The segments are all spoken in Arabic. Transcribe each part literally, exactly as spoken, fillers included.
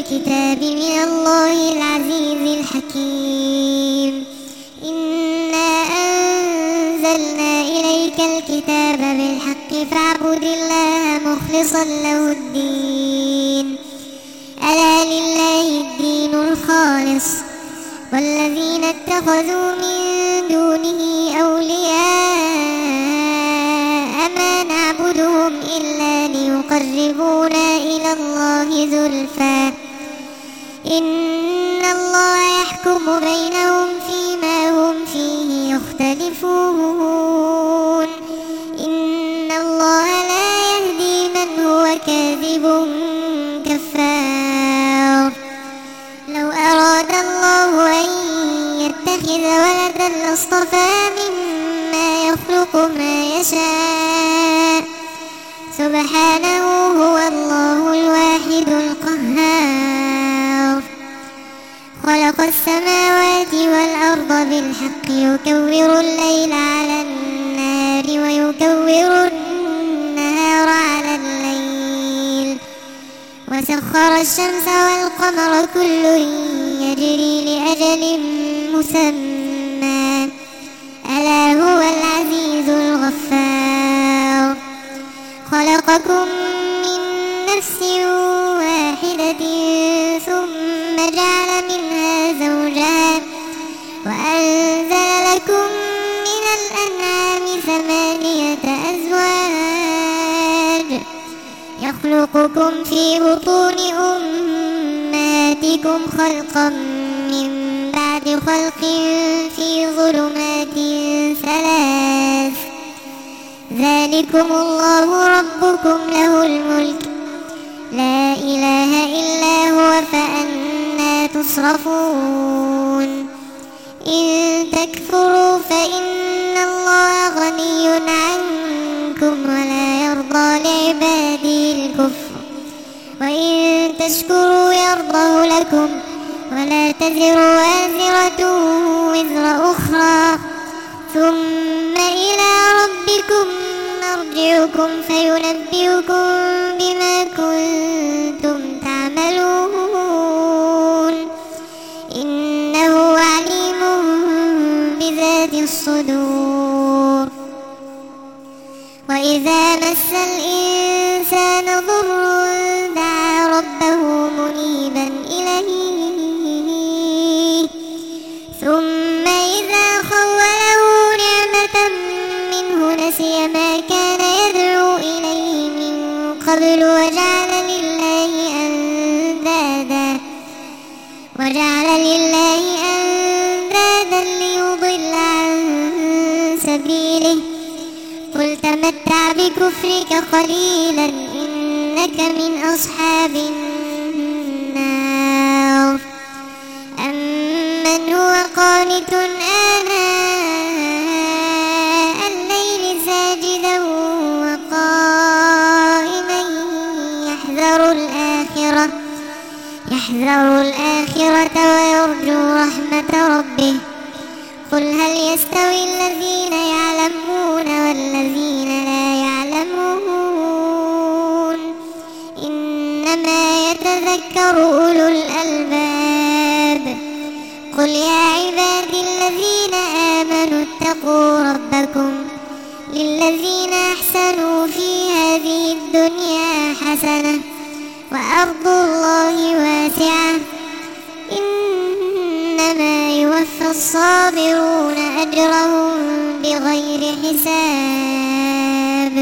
الكتاب من الله العزيز الحكيم. إنا أنزلنا إليك الكتاب بالحق فاعبد الله مخلصا له الدين، ألا لله الدين الخالص، والذين اتخذوا من دونه أولياء ما نعبدهم إلا ليقربونا إلى الله زلفى إن الله يحكم بينهم فيما هم فيه يختلفون. إن الله لا يهدي من هو كاذب كفار. لو أراد الله أن يتخذ ولدا لاصطفى مما يخلق ما يشاء، سبحانه هو الله الواحد القهار. خلق السماوات والأرض بالحق يكور الليل على النهار ويكور النهار على الليل، وسخر الشمس والقمر كل يجري لأجل مسمى، ألا هو العزيز الغفار. خلقكم من نفس واحدة ثم جعل منها زوجها وأنزل لكم من الأنعام ثمانية أزواج يخلقكم في بطون أمهاتكم خلقا من بعد خلق في ظلمات ثلاث، ذلكم الله ربكم له الملك لا إله إلا هو فأنى تصرفون. إن تكفروا فإن الله غني عنكم ولا يرضى لعباده الكفر، وإن تشكروا يرضه لكم ولا تزر وازرة وزر أخرى، ثم إلى ربكم مرجعكم فينبئكم بما كنتم تعملون، إنه عليم بذات الصدور. وإذا مس الإنسان ضر دعا ربه منيبا إليه، ثم إذا خوله نعمة منه نسي ما كان يدعو إليه من قبل وجعل لله أندادا وجعل لله أندادا ليضل عن سبيله. قل تمتع بكفرك قليلا إنك من أصحاب النار. أمن هو قانت آناء الليل ساجدا وقائما يحذر الآخرة يحذر الآخرة ويرجو رحمة ربه. قل هل يستوي الذين يعلمون والذين لا يعلمون، إنما يتذكر أولو الألباب. قل يا عبادي الذين آمنوا اتقوا ربكم للذين أحسنوا في هذه الدنيا حسنة وأرض الله واسعة، إنما يوفى الصابرون أجرهم بغير حساب.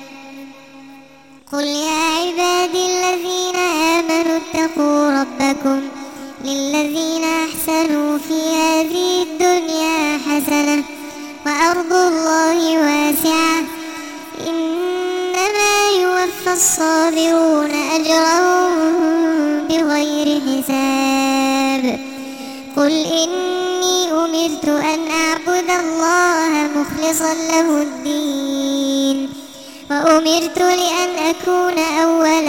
قل يا عبادي الذين آمنوا اتقوا ربكم للذين أحسنوا في هذه الدنيا حسنة وأرض الله واسعة، إنما يوفى الصابرون أجرهم بغير حساب. قل إني أمرت أن أعبد الله مخلصا له الدين، وأمرت لأن أكون أول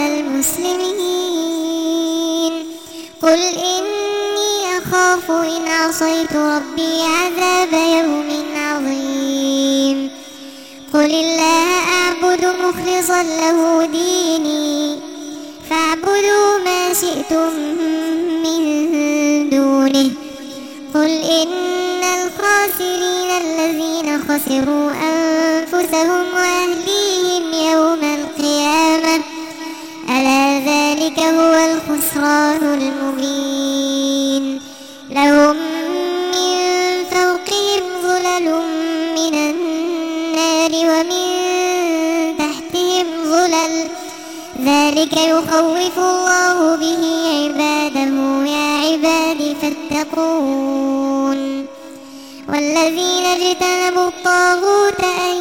المسلمين. قل إني أخاف إن عصيت ربي عذاب يوم عظيم. قل الله أعبد مخلصا له ديني، فاعبدوا ما شئتم من دونه قل إن الخاسرين الذين خسروا أنفسهم وأهليهم يوم القيامة ألا ذلك هو الخسران المبين لهم من فوقهم ظلل من النار ومن تحتهم ظلل ذلك يخوف الله به عباده يا عباد فاتقون والذين اجتنبوا الطاغوت أن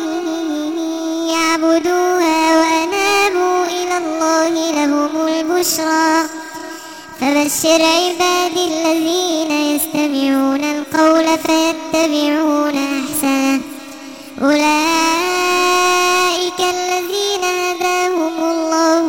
يعبدوها وأنابوا إلى الله لهم البشرى فبشر عبادي الذين يستمعون القول فيتبعون أحسنه أولئك الذين هداهم الله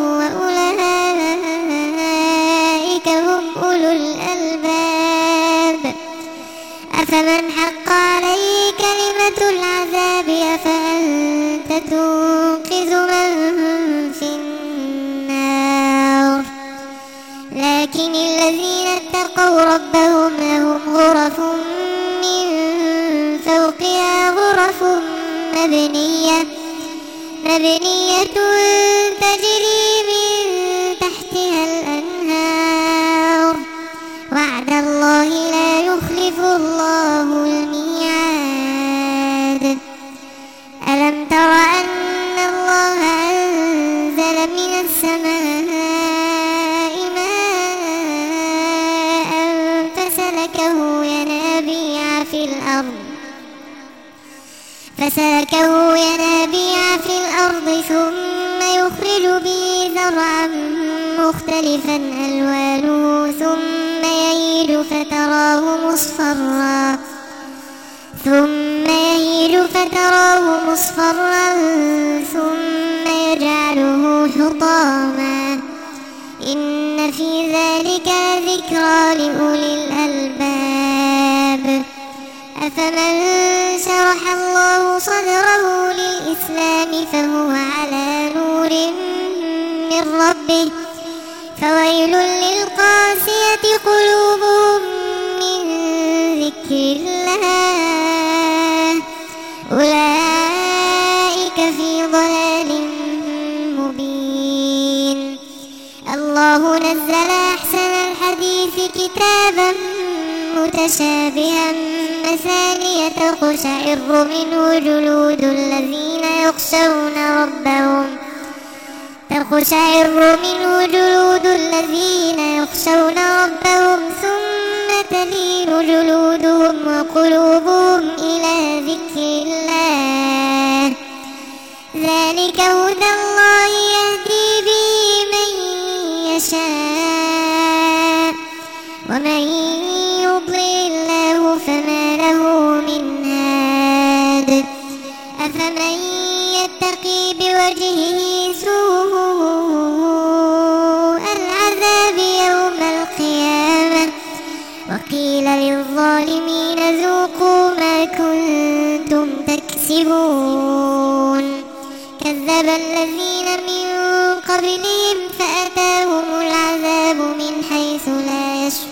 وأولئك هم أولو الألباب أفمن حق عليه كلمة العذاب أفأنت تنقذ من في النار لكن الذين اتقوا ربهم لهم غرف من فوقها غرف مبنية مبنية تجري من تحتها الأنهار وعد الله لا يخلف الله الميعاد ألم تر أن الله أنزل من السماء ماء فسلكه ينابيع في الأرض فسلكه ينابيع في الأرض ثم يخرج به زرعا مختلفا ألوانه ثم يهيج فتراه مصفرا ثم يهيج فتراه مصفرا ثم يجعله حطاما إن في ذلك ذكرى لأولي الألباب أفمن شرح الله صدره للإسلام فهو على نور من ربه فويل للقاسية قلوبهم من ذكر الله أولئك في ضلال مبين الله نزل أحسن الحديث كتابا متشابها مثانية تقشعر منه جلود الذين يخشون ربهم تقشعر منه جلود الذين يخشون ربهم ثم تلين جلودهم وقلوبهم إلى ذكر الله ذلك هدى الله يهدي به من يشاء ومن يضلل الله فما له من هاد أفمن يتقي بوجهه سوء العذاب يوم القيامة وقيل للظالمين ذوقوا ما كنتم تكسبون كذب الذين من قبلهم فأتاهم العذاب من حيث لا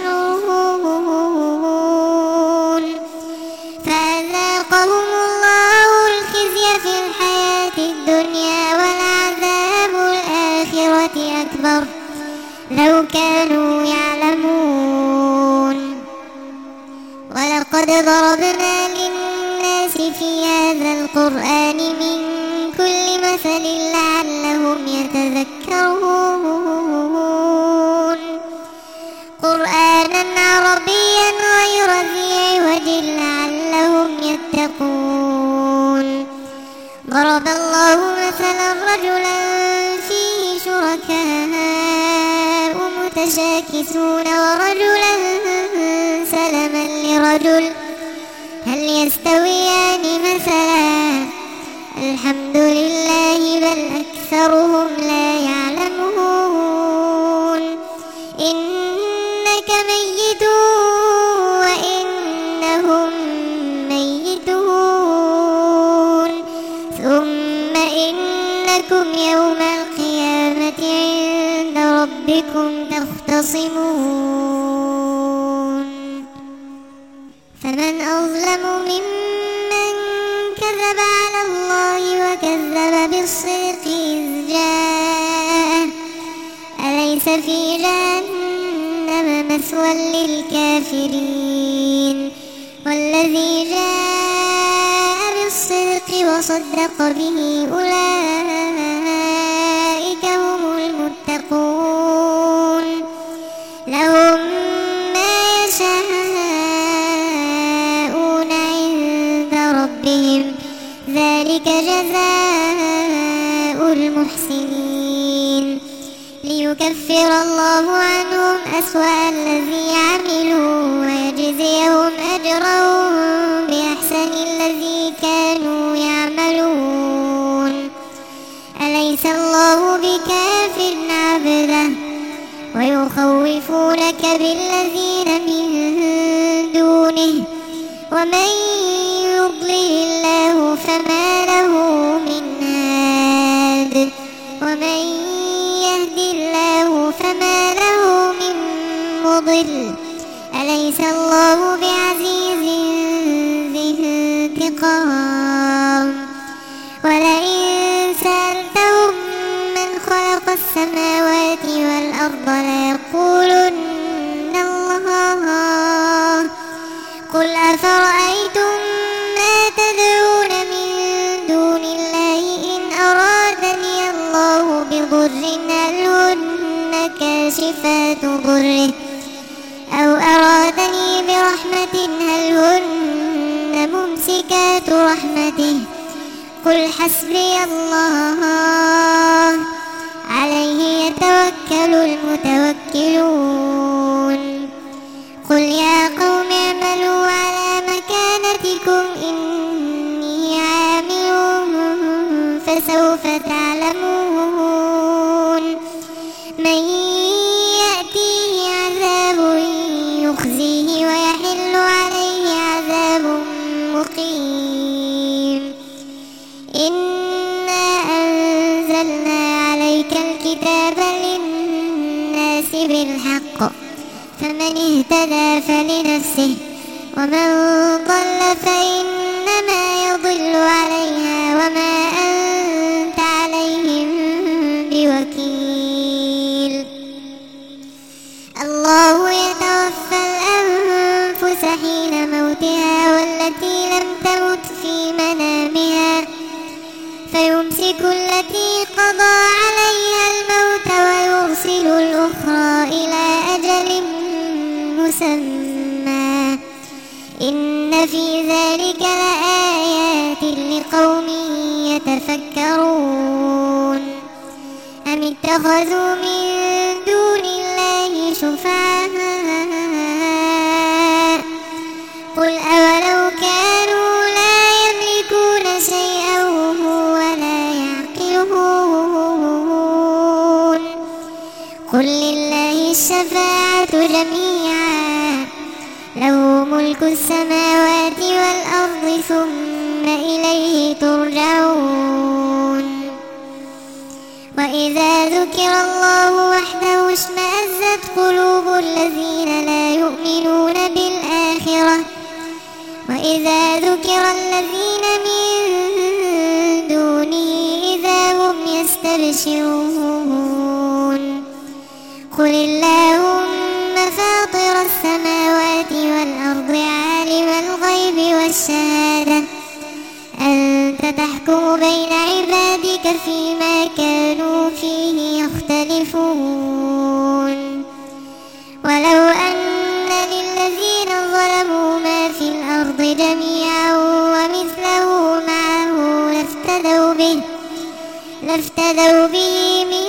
يشعرون فأذاقهم الله الخزي في الحياة الدنيا ولعذاب الآخرة أكبر لو كانوا يعلمون ولقد ضربنا للناس في هذا القرآن من كل مثل لعلهم يتذكرون قرآنا عربيا غير ذي عوج لعلهم يتقون ضرب الله مثلا رجلا فيه شركاء متشاكسون ورجلا سلما لرجل هل يستويان مثلا الحمد لله بل أكثرهم لا يعلمون إنك ميت وإنهم ميتون ثم إنكم يوم القيامة عند ربكم هم تختصمون فمن أظلم ممن كذب على الله وكذب بالصدق إذ جاءه أليس في جهنم مثوى للكافرين والذي جاء بالصدق وصدق به أولئك هم المتقون لهم ما يشاءون عند ربهم ذلك جزاء المحسنين ليكفر الله عنهم أسوأ الذي عملوا ويجزيهم أجرهم بأحسن الذي كانوا يعملون أليس الله بكاف عبده ويخوفونك بالذين من دونه ومن يضلل الله فما له من هاد ومن يهد الله فما له من مضل أليس الله بعزيز ذي انتقام ولئن سألتهم من خلق السماوات والأرض ليقولن الله قل أفرأيتم ما تدعون من دون الله إن أرادني الله بضر هل هن كاشفات ضره أو أرادني برحمة هل هن ممسكات رحمته قل حسبي الله عليه يتوكل المتوكلون قل يا قوم اعملوا على مكانتكم إني عامل فسوف تعلمون من يأتيه عذاب يخزيه ويحل عليه عذاب مقيم إنا أنزلنا عليك الكتاب للناس بالحق فمن اهتدى فلنفسه ومن ضل فإنما يضل عليها وما أنت عليهم بوكيل الله يتوفى الأنفس حين موتها والتي لم تمت في منامها فيمسك التي قضى عليها الموت ويرسل الأخرى إلى أجل مسمى إن في ذلك لآيات لقوم يتفكرون أم اتخذوا من دون الله شفعاء قل أولو كانوا لا يملكون شيئا ولا يعقلون قل لله الشفاعة جميعا له ملك السماوات والأرض ثم إليه ترجعون وإذا ذكر الله وحده اشمأزت قلوب الذين لا يؤمنون بالآخرة وإذا ذكر الذين من دونه إذا هم يستبشرون قل اللهم فاطر السماوات والأرض عالم الغيب والشهادة أنت تحكم بين عبادك فيما كانوا فيه يختلفون ولو أن للذين ظلموا ما في الأرض جميعا ومثله معه لافتدوا به لافتدوا به من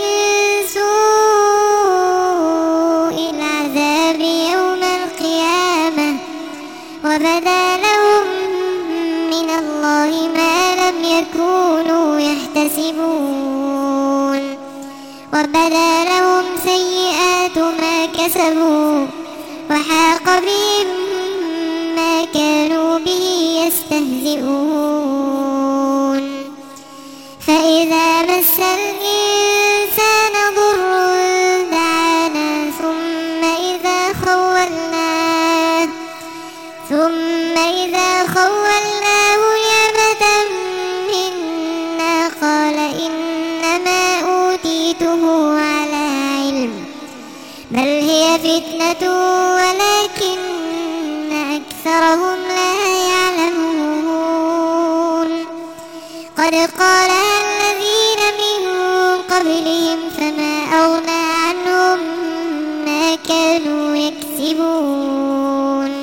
سوء العذاب يوم القيامة وبدا لهم من الله ما لم يكونوا يحتسبون وبدا لهم سيئات ما كسبوا وحاق بهم ما كانوا به يستهزئون فإذا مس الإنسان ضر دعانا بل هي فتنة ولكن أكثرهم لا يعلمون قد قالها الذين من قبلهم فما أغنى عنهم ما كانوا يكسبون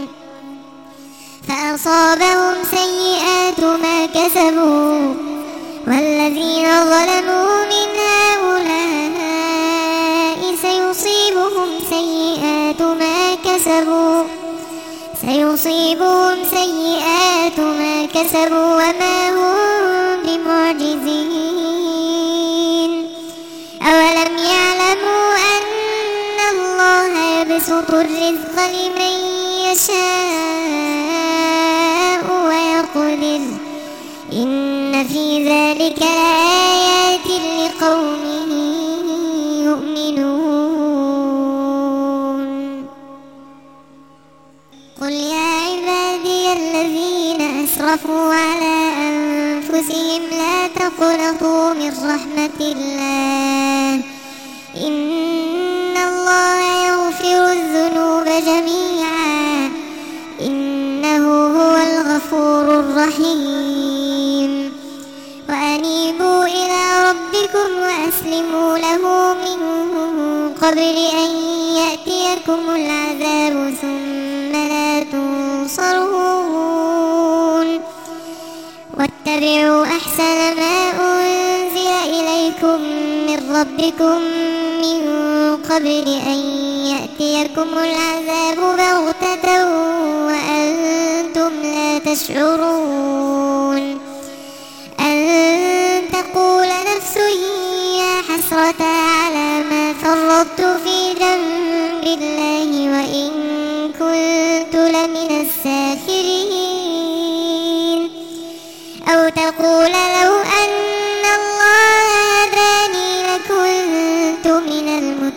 فأصابهم سيئات ما كسبوا والذين ظلموا من هؤلاء سيصيبهم سيئات ما كسبوا سيصيبهم سيئات ما كسبوا وما هم بمعجزين أولم يعلموا أن الله يبسط الرزق لمن يشاء ويقدر إن في ذلك لآيات لقوم يؤمنون قل يا عبادي الذين أسرفوا على أنفسهم لا تقنطوا من رحمة الله إن الله يغفر الذنوب جميعا إنه هو الغفور الرحيم وأنيبوا إلى ربكم وأسلموا له من قبل أن يأتيكم العذاب ثم لا تنصرون واتبعوا أحسن ما أنزل إليكم من ربكم من قبل أن يأتيكم العذاب بغتة وأنتم لا تشعرون أن تقول نفس يا حسرة على ما فرطت في جنب الله وإن كنت لمن الساخرين أو تقول لو أن الله هداني لكنت من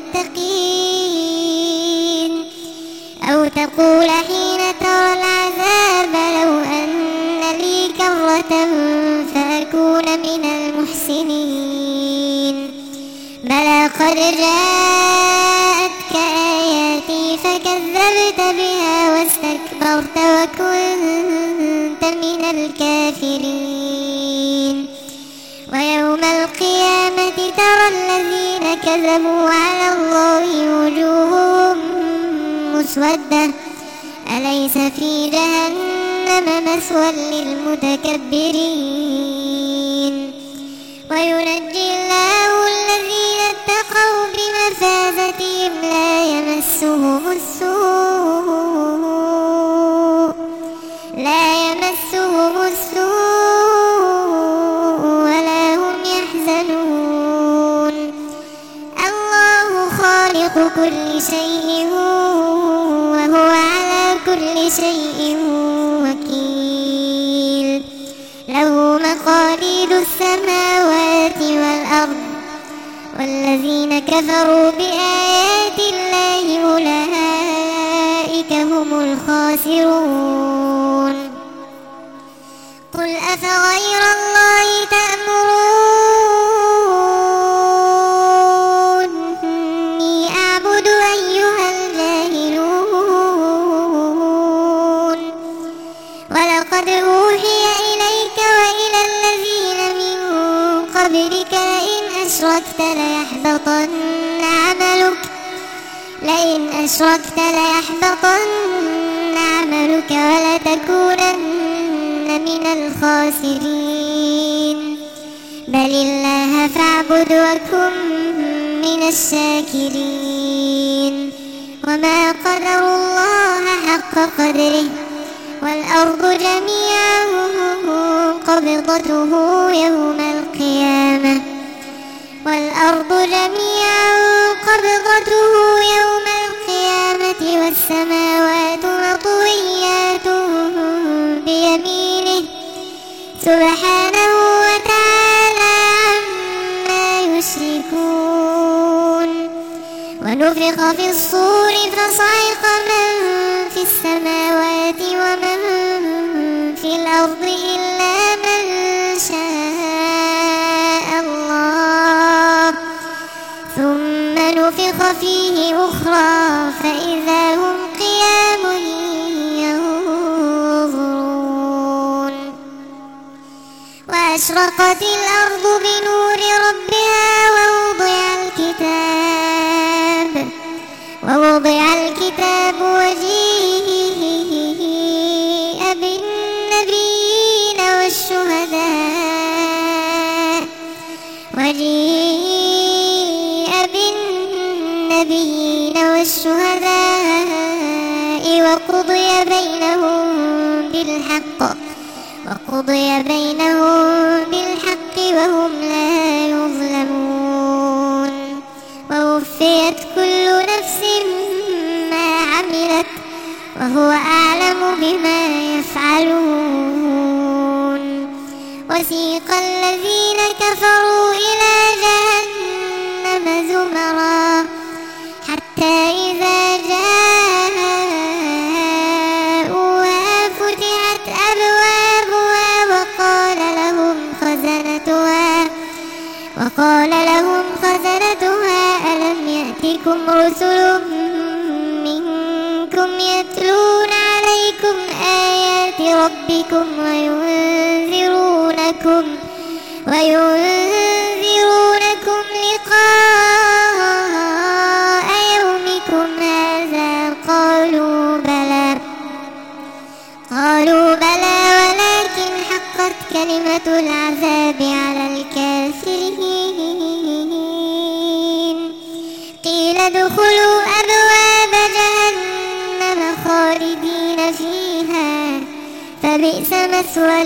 المتقين أو تقول حين ترى العذاب لو أن لي كرة فأكون من المحسنين بلى قد جاءتك آياتي فكذبت بها واستكبرت وكنت من الكافرين ويوم القيامة ترى الذين كذبوا على الله وجوههم مسودة أليس في جهنم مثوى للمتكبرين وينجي الله الذين اتقوا بمفازتهم لا يمسهم السوء لا يمسهم السوء ولا هم يحزنون الله خالق كل شيء وهو على كل شيء وكيل له مقاليد السماوات والأرض والذين كفروا بآيات الله أولئك هم الخاسرون قل أفغير الله تأمروني أعبد أيها الجاهلون ولقد أوحي إليك وإلى الذين من قبلك لئن أشركت ليحبطن عملك لئن أشركت ليحبطن عملك ولتكونن من الخاسرين بل الله فاعبد وكن من الشاكرين وما قدر الله حق قدره والأرض جميعا قبضته يوم القيامة والأرض جميعا قبضته يوم القيامة والسماوات مطويات بيمينه سبحانه وتعالى عما يشركون ونفخ في الصور فصعق من في السماوات ومن في الأرض إلا من شاء الله ثم نفخ فيه وجيه أخرى فإذا هم قيام ينظرون وأشرقت الأرض بنور ربها ووضع الكتاب ووضع الكتاب وجيء بالنبيين والشهداء وجيء بالنبيين والشهداء وقضي بينهم بالحق وقضي بينهم بالحق وهم لا يظلمون ووفيت كل نفس ما عملت وهو أعلم بما يفعلون وسيق الذين كفروا إلى جهنم زمرا حتى إذا جاءوها فتحت أبوابها وقال لهم خزنتها وقال لهم خزنتها ألم يأتكم رسل منكم يتلون عليكم آيات ربكم وينذرونكم وينذرونكم لقاء يومكم هذا قالوا بلى قالوا بلى ولكن حقت كلمة العذاب على الكافرين قيل ادخلوا أبواب جهنم خالدين فيها فبئس مثوى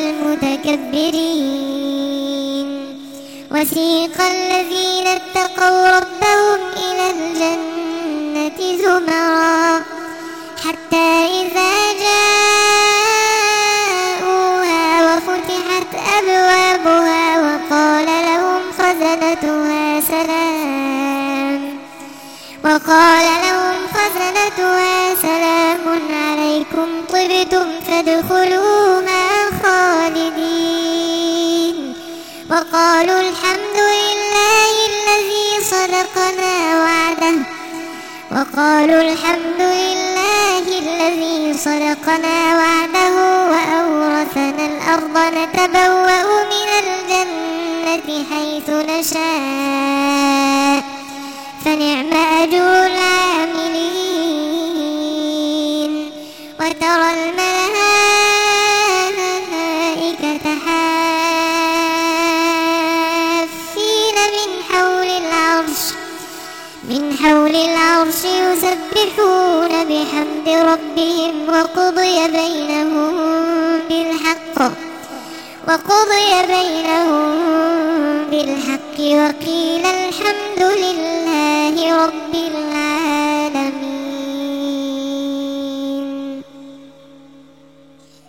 المتكبرين وسيق الذين اتقوا ربهم إلى الجنة زمرا حتى إذا جاءوها وفتحت أبوابها وقال لهم خزنتها سلام وقال لهم خزنتها سلام عليكم طبتم فادخلوها خالدين وقالوا الحمد لله الذي صدقنا وعده وقالوا الحمد لله الذي صدقنا وعده وأورثنا الأرض نتبوأ من الجنة حيث نشاء فنعم أجر العاملين وترى الملائكة حافين من حول العرش من حول العرش يسبحون بحمد ربهم وقضي بينهم بالحق وقضي بينهم بالحق وقيل الحمد لله رب العالمين.